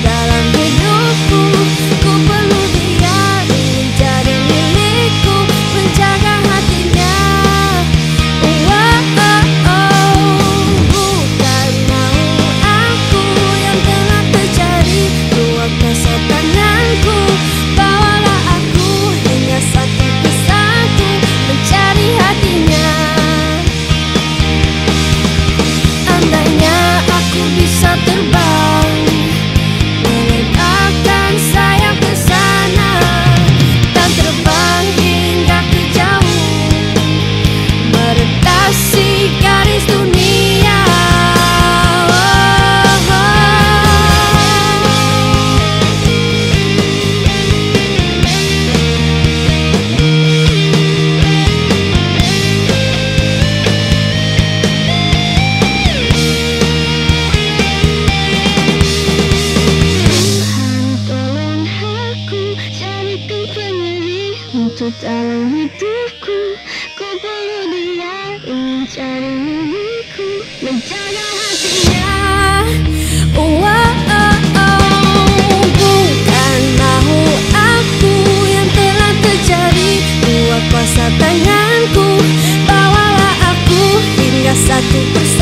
dalam hidupku. Ku perlu dia, ingin jadi milikku, menjaga hatinya. Bukan mau aku yang telah terjadi, luar kuasa tanganku. Bawalah aku hingga satu persatu mencari hatinya. Andainya aku bisa terbang, meletakkan sayap ke sana, dan terbang hingga ke jauh, meretasi garis dunia. Untuk dalam hidupku, ku perlu dia, ingin cari milikku, menjaga hatinya. Bukan mau aku yang telah terjadi, luar kuasa tanganku. Bawalah aku hingga satu persatu